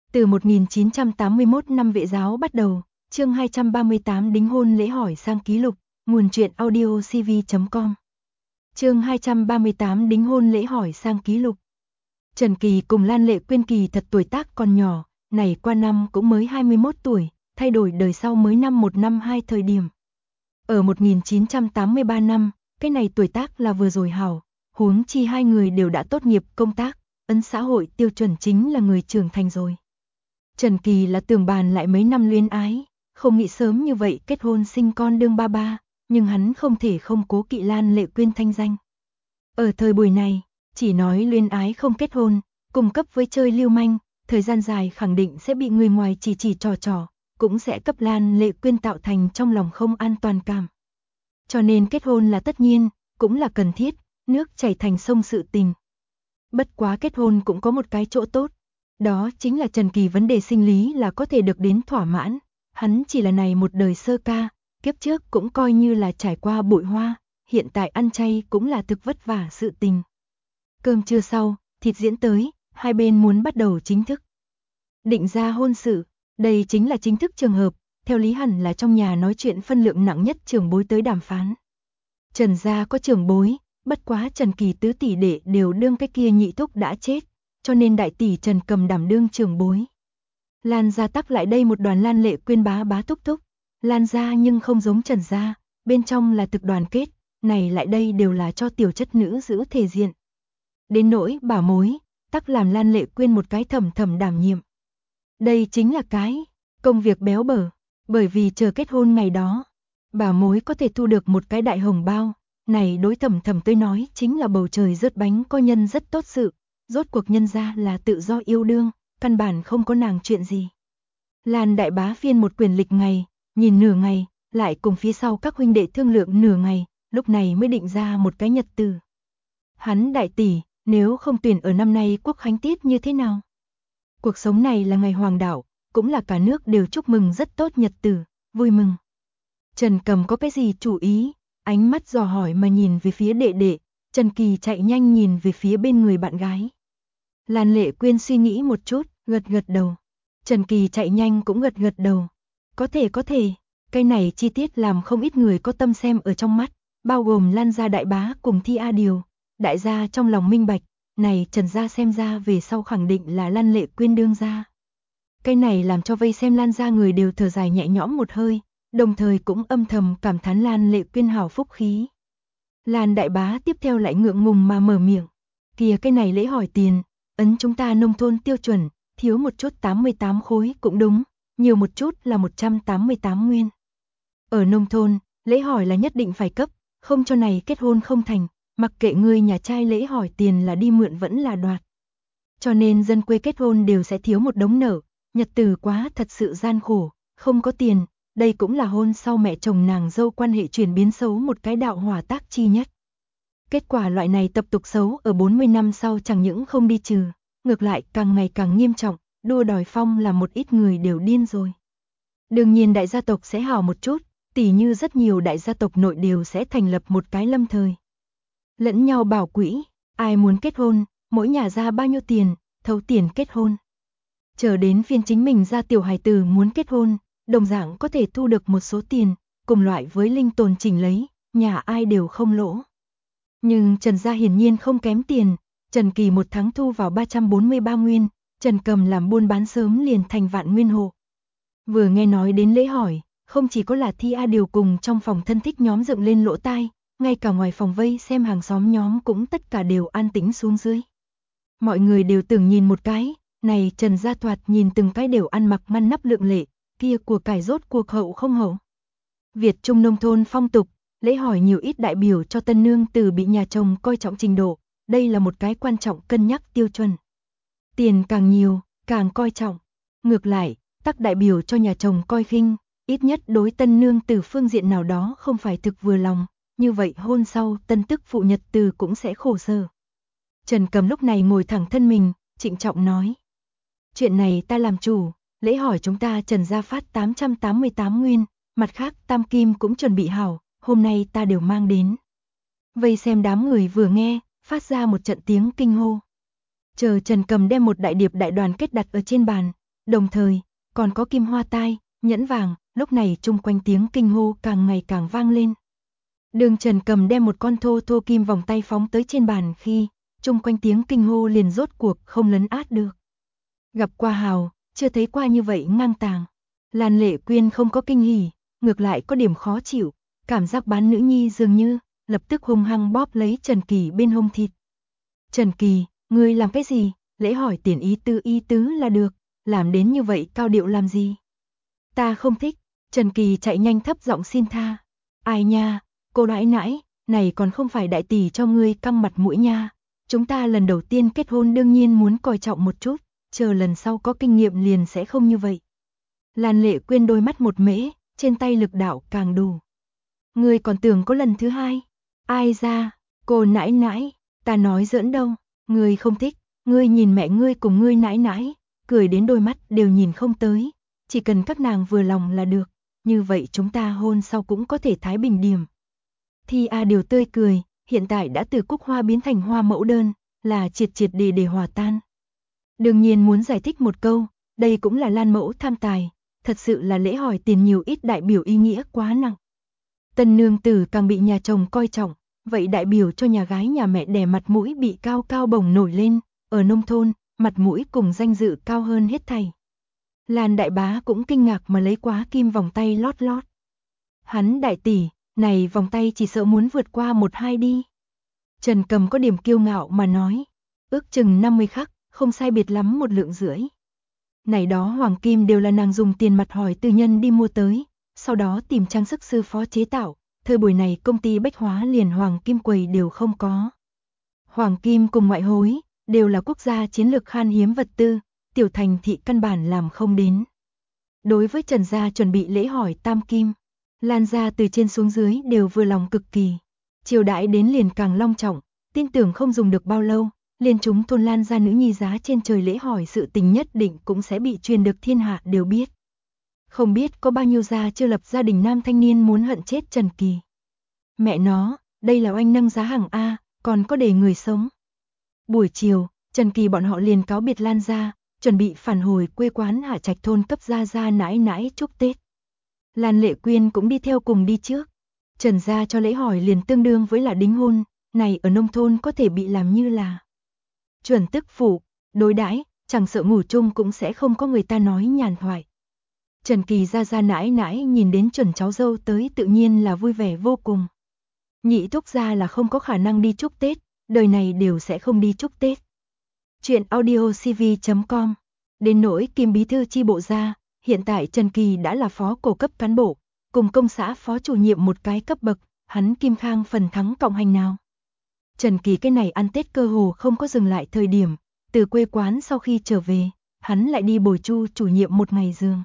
Từ 1981 năm Vệ giáo bắt đầu, chương 238 đính hôn lễ hỏi sang ký lục, nguồn truyện audio cv.com. Chương 238 đính hôn lễ hỏi sang ký lục. Trần Kỳ cùng Lan Lệ Quyên kỳ thật tuổi tác còn nhỏ, này qua năm cũng mới 21 tuổi, thay đổi đời sau mới năm 152 thời điểm. Ở 1983 năm, cái này tuổi tác là vừa rồi hảo, huống chi hai người đều đã tốt nghiệp công tác, ấn xã hội tiêu chuẩn chính là người trưởng thành rồi. Trần Kỳ là tưởng bàn lại mấy năm luyến ái, không nghĩ sớm như vậy kết hôn sinh con đương ba ba, nhưng hắn không thể không cố kỵ Lan Lệ Quyên thanh danh. Ở thời buổi này, chỉ nói luyến ái không kết hôn, cung cấp với chơi lưu manh, thời gian dài khẳng định sẽ bị người ngoài chỉ trò, cũng sẽ cấp Lan Lệ Quyên tạo thành trong lòng không an toàn cảm. Cho nên kết hôn là tất nhiên, cũng là cần thiết, nước chảy thành sông sự tình. Bất quá kết hôn cũng có một cái chỗ tốt, đó chính là Trần Kỳ vấn đề sinh lý là có thể được đến thỏa mãn, hắn chỉ là này một đời sơ ca, kiếp trước cũng coi như là trải qua bụi hoa, hiện tại ăn chay cũng là thực vất vả sự tình. Cơm trưa sau, thịt diễn tới, hai bên muốn bắt đầu chính thức định ra hôn sự, đây chính là chính thức trường hợp, theo lý hẳn là trong nhà nói chuyện phân lượng nặng nhất trưởng bối tới đàm phán. Trần gia có trưởng bối, bất quá Trần Kỳ tứ tỷ đệ đều đương cái kia nhị thúc đã chết, cho nên đại tỷ Trần Cầm đảm đương trưởng bối. Lan gia tắc lại đây một đoàn Lan Lệ Quyên bá thúc thúc, Lan gia nhưng không giống Trần gia, bên trong là thực đoàn kết, này lại đây đều là cho tiểu chất nữ giữ thể diện. Đến nỗi bảo mối, tắc làm Lan Lệ Quyên một cái thầm đảm nhiệm. Đây chính là cái công việc béo bở, bởi vì chờ kết hôn ngày đó, bảo mối có thể thu được một cái đại hồng bao, này đối thầm tới nói chính là bầu trời rớt bánh có nhân rất tốt sự, rốt cuộc nhân ra là tự do yêu đương, căn bản không có nàng chuyện gì. Lan đại bá phiên một quyển lịch ngày, nhìn nửa ngày, lại cùng phía sau các huynh đệ thương lượng nửa ngày, lúc này mới định ra một cái nhật từ. Hắn đại tỷ, nếu không tuyển ở năm nay quốc khánh tiết như thế nào? Cuộc sống này là ngày hoàng đạo, cũng là cả nước đều chúc mừng rất tốt nhật tử, vui mừng. Trần Cầm có cái gì chủ ý? Ánh mắt dò hỏi mà nhìn về phía đệ đệ, Trần Kỳ chạy nhanh nhìn về phía bên người bạn gái. Lan Lệ Quyên suy nghĩ một chút, gật đầu. Trần Kỳ chạy nhanh cũng gật đầu. Có thể, cái này chi tiết làm không ít người có tâm xem ở trong mắt, bao gồm Lan gia đại bá cùng Thi A Điều. Đại gia trong lòng minh bạch, này Trần gia xem ra về sau khẳng định là Lan Lệ Quyên đương gia. Cái này làm cho vây xem Lan gia người đều thở dài nhẹ nhõm một hơi, đồng thời cũng âm thầm cảm thán Lan Lệ Quyên hảo phúc khí. Lan đại bá tiếp theo lại ngượng ngùng mà mở miệng, kìa cái này lễ hỏi tiền, ấn chúng ta nông thôn tiêu chuẩn, thiếu một chút 88 khối cũng đúng, nhiều một chút là 188 nguyên. Ở nông thôn, lễ hỏi là nhất định phải cấp, không cho này kết hôn không thành, mặc kệ người nhà trai lễ hỏi tiền là đi mượn vẫn là đoạt. Cho nên dân quê kết hôn đều sẽ thiếu một đống nợ, nhật tử quá thật sự gian khổ, không có tiền, đây cũng là hôn sau mẹ chồng nàng dâu quan hệ chuyển biến xấu một cái đạo hỏa tác chi nhất. Kết quả loại này tập tục xấu ở 40 năm sau chẳng những không đi trừ, ngược lại càng ngày càng nghiêm trọng, đua đòi phong là một ít người đều điên rồi. Đương nhiên đại gia tộc sẽ hảo một chút, tỉ như rất nhiều đại gia tộc nội đều sẽ thành lập một cái lâm thời. Lẫn nhau bảo quỹ, ai muốn kết hôn, mỗi nhà ra bao nhiêu tiền, thấu tiền kết hôn. Chờ đến phiên chính mình ra tiểu hài tử muốn kết hôn, đồng dạng có thể thu được một số tiền, cùng loại với linh tồn chỉnh lấy, nhà ai đều không lỗ. Nhưng Trần gia hiển nhiên không kém tiền, Trần Kỳ một tháng thu vào 343 nguyên, Trần Cầm làm buôn bán sớm liền thành vạn nguyên hộ. Vừa nghe nói đến lễ hỏi, không chỉ có là Thi A Điều cùng trong phòng thân thích nhóm dựng lên lỗ tai, ngay cả ngoài phòng vây xem hàng xóm nhóm cũng tất cả đều an tĩnh xuống dưới. Mọi người đều tưởng nhìn một cái, này Trần gia thoạt nhìn từng cái đều ăn mặc ngăn nắp lượng lệ, kia của cải rốt cuộc hậu không hậu. Việt Trung nông thôn phong tục, lễ hỏi nhiều ít đại biểu cho tân nương tử bị nhà chồng coi trọng trình độ, đây là một cái quan trọng cân nhắc tiêu chuẩn. Tiền càng nhiều, càng coi trọng. Ngược lại, tắc đại biểu cho nhà chồng coi khinh, ít nhất đối tân nương tử phương diện nào đó không phải thực vừa lòng, như vậy hôn sau tân tức phụ nhật từ cũng sẽ khổ sở. Trần Cầm lúc này ngồi thẳng thân mình, trịnh trọng nói. Chuyện này ta làm chủ, lễ hỏi chúng ta Trần gia phát 888 nguyên, mặt khác tam kim cũng chuẩn bị hảo, hôm nay ta đều mang đến. Vây xem đám người vừa nghe, phát ra một trận tiếng kinh hô. Chờ Trần Cầm đem một đại điệp đại đoàn kết đặt ở trên bàn, Đồng thời, còn có kim hoa tai, nhẫn vàng, lúc này chung quanh tiếng kinh hô càng ngày càng vang lên. Đường Trần cầm đem một con thô thô kim vòng tay phóng tới trên bàn khi, chung quanh tiếng kinh hô liền rốt cuộc không lấn át được. Gặp qua hào, chưa thấy qua như vậy ngang tàng. Lan Lệ Quyên không có kinh hỉ, ngược lại có điểm khó chịu, cảm giác bán nữ nhi dường như, lập tức hung hăng bóp lấy Trần Kỳ bên hông thịt. Trần Kỳ, ngươi làm cái gì? Lễ hỏi tiền ý tứ là được, làm đến như vậy cao điệu làm gì? Ta không thích. Trần Kỳ chạy nhanh thấp giọng xin tha. Ai nha, cô nãi nãi, này còn không phải đại tỷ cho ngươi căng mặt mũi nha. Chúng ta lần đầu tiên kết hôn đương nhiên muốn coi trọng một chút, chờ lần sau có kinh nghiệm liền sẽ không như vậy. Lan Lệ Quyên đôi mắt một mễ, trên tay lực đạo càng đủ. Ngươi còn tưởng có lần thứ hai? Ai ra, cô nãi nãi, ta nói giỡn đâu, ngươi không thích, ngươi nhìn mẹ ngươi cùng ngươi nãi nãi, cười đến đôi mắt đều nhìn không tới, chỉ cần các nàng vừa lòng là được, như vậy chúng ta hôn sau cũng có thể thái bình điểm. Thi A Điều tươi cười, hiện tại đã từ cúc hoa biến thành hoa mẫu đơn, là triệt triệt để hòa tan. Đương nhiên muốn giải thích một câu, đây cũng là Lan mẫu tham tài, thật sự là lễ hỏi tiền nhiều ít đại biểu ý nghĩa quá nặng. Tân nương tử càng bị nhà chồng coi trọng, vậy đại biểu cho nhà gái nhà mẹ đẻ mặt mũi bị cao cao bổng nổi lên, ở nông thôn, mặt mũi cùng danh dự cao hơn hết thảy. Lan đại bá cũng kinh ngạc mà lấy quá kim vòng tay lót lót. Hắn đại tỷ, này vòng tay chỉ sợ muốn vượt qua 1-2 đi. Trần Cầm có điểm kiêu ngạo mà nói, ước chừng 50 khắc, không sai biệt lắm 1,5 lượng. Này đó hoàng kim đều là nàng dùng tiền mặt hỏi tư nhân đi mua tới, sau đó tìm trang sức sư phó chế tạo, thời buổi này công ty bách hóa liền hoàng kim quầy đều không có. Hoàng kim cùng ngoại hối, đều là quốc gia chiến lược khan hiếm vật tư, tiểu thành thị căn bản làm không đến. Đối với Trần gia chuẩn bị lễ hỏi tam kim, Lan gia từ trên xuống dưới đều vừa lòng cực kỳ. Triều đại đến liền càng long trọng, tin tưởng không dùng được bao lâu, liền chúng thôn Lan gia nữ nhi giá trên trời lễ hỏi sự tình nhất định cũng sẽ bị truyền được thiên hạ đều biết. Không biết có bao nhiêu gia chưa lập gia đình nam thanh niên muốn hận chết Trần Kỳ. Mẹ nó, đây là oanh nâng giá hàng A, còn có để người sống. Buổi chiều, Trần Kỳ bọn họ liền cáo biệt Lan gia, chuẩn bị phản hồi quê quán Hạ Trạch thôn cấp gia nãi nãi chúc Tết. Lan Lệ Quyên cũng đi theo cùng đi trước. Trần gia cho lễ hỏi liền tương đương với là đính hôn, này ở nông thôn có thể bị làm như là chuẩn tức phụ, đối đãi, chẳng sợ ngủ chung cũng sẽ không có người ta nói nhàn thoại. Trần Kỳ gia nãi nãi nhìn đến chuẩn cháu dâu tới tự nhiên là vui vẻ vô cùng. Nhị thúc gia là không có khả năng đi chúc Tết, đời này đều sẽ không đi chúc Tết. Chuyện audiocv.com. Đến nỗi Kim bí thư chi bộ gia, hiện tại Trần Kỳ đã là phó cổ cấp cán bộ, cùng công xã phó chủ nhiệm một cái cấp bậc, hắn Kim Khang phần thắng cộng hành nào. Trần Kỳ cái này ăn Tết cơ hồ không có dừng lại thời điểm, từ quê quán sau khi trở về, hắn lại đi bồi Chu chủ nhiệm một ngày giường.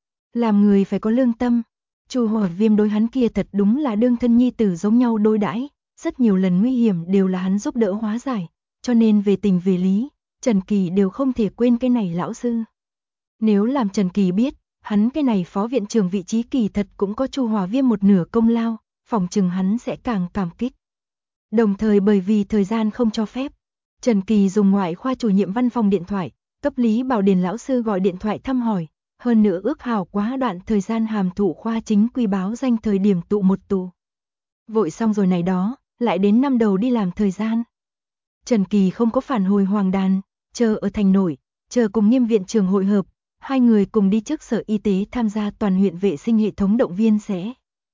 Làm người phải có lương tâm, Chu Hỏa Viêm đối hắn kia thật đúng là đương thân nhi tử giống nhau đối đãi, rất nhiều lần nguy hiểm đều là hắn giúp đỡ hóa giải, cho nên về tình về lý, Trần Kỳ đều không thể quên cái này lão sư. Nếu làm Trần Kỳ biết, hắn cái này phó viện trưởng vị trí kỳ thật cũng có Chu Hỏa Viêm một nửa công lao, phòng chừng hắn sẽ càng cảm kích. Đồng thời bởi vì thời gian không cho phép, Trần Kỳ dùng ngoại khoa chủ nhiệm văn phòng điện thoại, cấp Lý Bảo Điền lão sư gọi điện thoại thăm hỏi, hơn nữa ước hảo quá đoạn thời gian hàm thụ khoa chính quy báo danh thời điểm tụ một tụ. Vội xong rồi này đó, lại đến năm đầu đi làm thời gian. Trần Kỳ không có phản hồi Hoàng Đàn, chờ ở thành nội, chờ cùng Nghiêm viện trưởng hội hợp, hai người cùng đi trước sở y tế tham gia toàn huyện vệ sinh hệ thống động viên sẽ.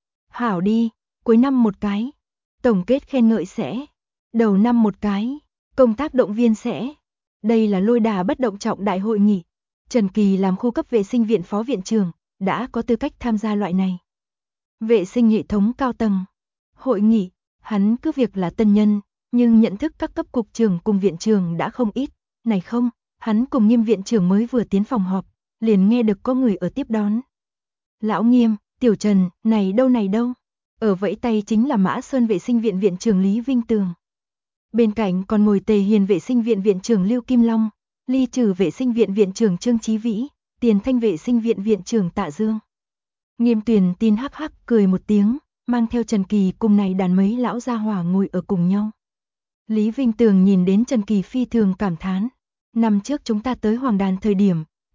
Hảo đi, cuối năm một cái, tổng kết khen ngợi sẽ, đầu năm một cái, công tác động viên sẽ. Đây là lôi đà bất động trọng đại hội nghị. Trần Kỳ làm khu cấp vệ sinh viện phó viện trưởng, đã có tư cách tham gia loại này. Vệ sinh hệ thống cao tầng. Hội nghị, hắn cứ việc là tân nhân, nhưng nhận thức các cấp cục trưởng cùng viện trưởng đã không ít. Này không, hắn cùng Nghiêm viện trưởng mới vừa tiến phòng họp, liền nghe được có người ở tiếp đón. Lão Nghiêm, Tiểu Trần, này đâu. Ở vẫy tay chính là Mã Sơn vệ sinh viện viện trưởng Lý Vinh Tường. Bên cạnh còn ngồi Tề Hiền vệ sinh viện viện trưởng Lưu Kim Long, Ly Trừ vệ sinh viện viện trưởng Trương Chí Vĩ, Tiền Thanh vệ sinh viện viện trưởng Tạ Dương. Nghiêm Tuyền tin hắc hắc cười một tiếng, mang theo Trần Kỳ cùng này đàn mấy lão gia hỏa ngồi ở cùng nhau. Lý Vinh Tường nhìn đến Trần Kỳ phi thường cảm thán. Năm trước chúng ta tới Hoàng Đàn thời điểm,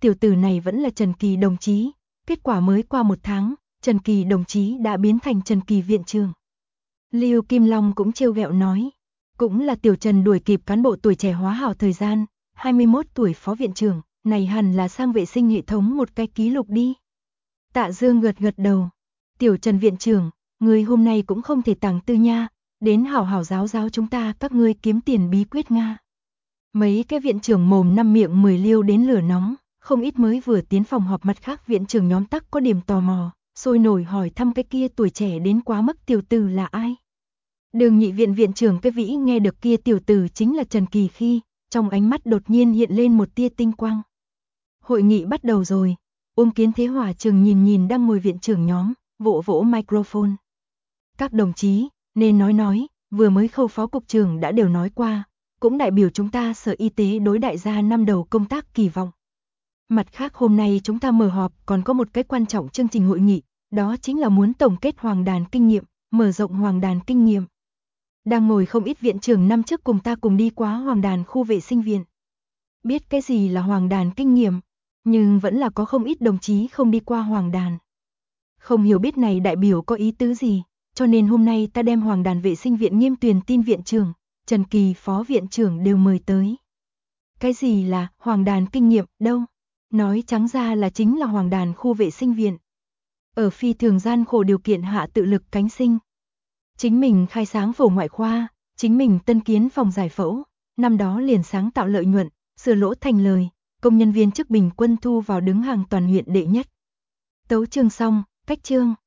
tiểu tử này vẫn là Trần Kỳ đồng chí, kết quả mới qua 1 tháng, Trần Kỳ đồng chí đã biến thành Trần Kỳ viện trưởng. Lưu Kim Long cũng trêu ghẹo nói, cũng là tiểu Trần đuổi kịp cán bộ tuổi trẻ hóa hảo thời gian, 21 tuổi phó viện trưởng, này hẳn là sang vệ sinh hệ thống một cái ký lục đi. Tạ Dương gật gật đầu, tiểu Trần viện trưởng, ngươi hôm nay cũng không thể tàng tư nha, đến hảo hảo giáo giáo chúng ta các ngươi kiếm tiền bí quyết Nga. Mấy cái viện trưởng mồm năm miệng 10 liêu đến lửa nóng, không ít mới vừa tiến phòng họp mặt khác viện trưởng nhóm tắc có điểm tò mò, sôi nổi hỏi thăm cái kia tuổi trẻ đến quá mức tiểu tử là ai. Đường nhị viện viện trưởng cái vĩ nghe được kia tiểu tử chính là Trần Kỳ khi, trong ánh mắt đột nhiên hiện lên một tia tinh quang. Hội nghị bắt đầu rồi, Uông Kiến Thế Hòa chừng nhìn đang ngồi viện trưởng nhóm, vỗ vỗ microphone. Các đồng chí, nên nói, vừa mới Khâu phó cục trưởng đã đều nói qua, cũng đại biểu chúng ta Sở Y tế đối đại gia năm đầu công tác kỳ vọng. Mặt khác hôm nay chúng ta mở họp còn có một cái quan trọng chương trình hội nghị, đó chính là muốn tổng kết Hoàng Đàn kinh nghiệm, mở rộng Hoàng Đàn kinh nghiệm. Đang ngồi không ít viện trưởng năm trước cùng ta cùng đi qua Hoàng Đàn khu vệ sinh viện. Biết cái gì là Hoàng Đàn kinh nghiệm, nhưng vẫn là có không ít đồng chí không đi qua Hoàng Đàn. Không hiểu biết này đại biểu có ý tứ gì, cho nên hôm nay ta đem Hoàng Đàn vệ sinh viện Nghiêm Tuyền Tin viện trưởng, Trần Kỳ phó viện trưởng đều mời tới. Cái gì là Hoàng Đàn kinh nghiệm đâu? Nói trắng ra là chính là Hoàng Đàn khu vệ sinh viện. Ở phi thường gian khổ điều kiện hạ tự lực cánh sinh. Chính mình khai sáng phẫu ngoại khoa, chính mình tân kiến phòng giải phẫu, năm đó liền sáng tạo lợi nhuận, sửa lỗ thành lời, công nhân viên chức bình quân thu vào đứng hàng toàn huyện đệ nhất. Tấu chương xong, cách chương.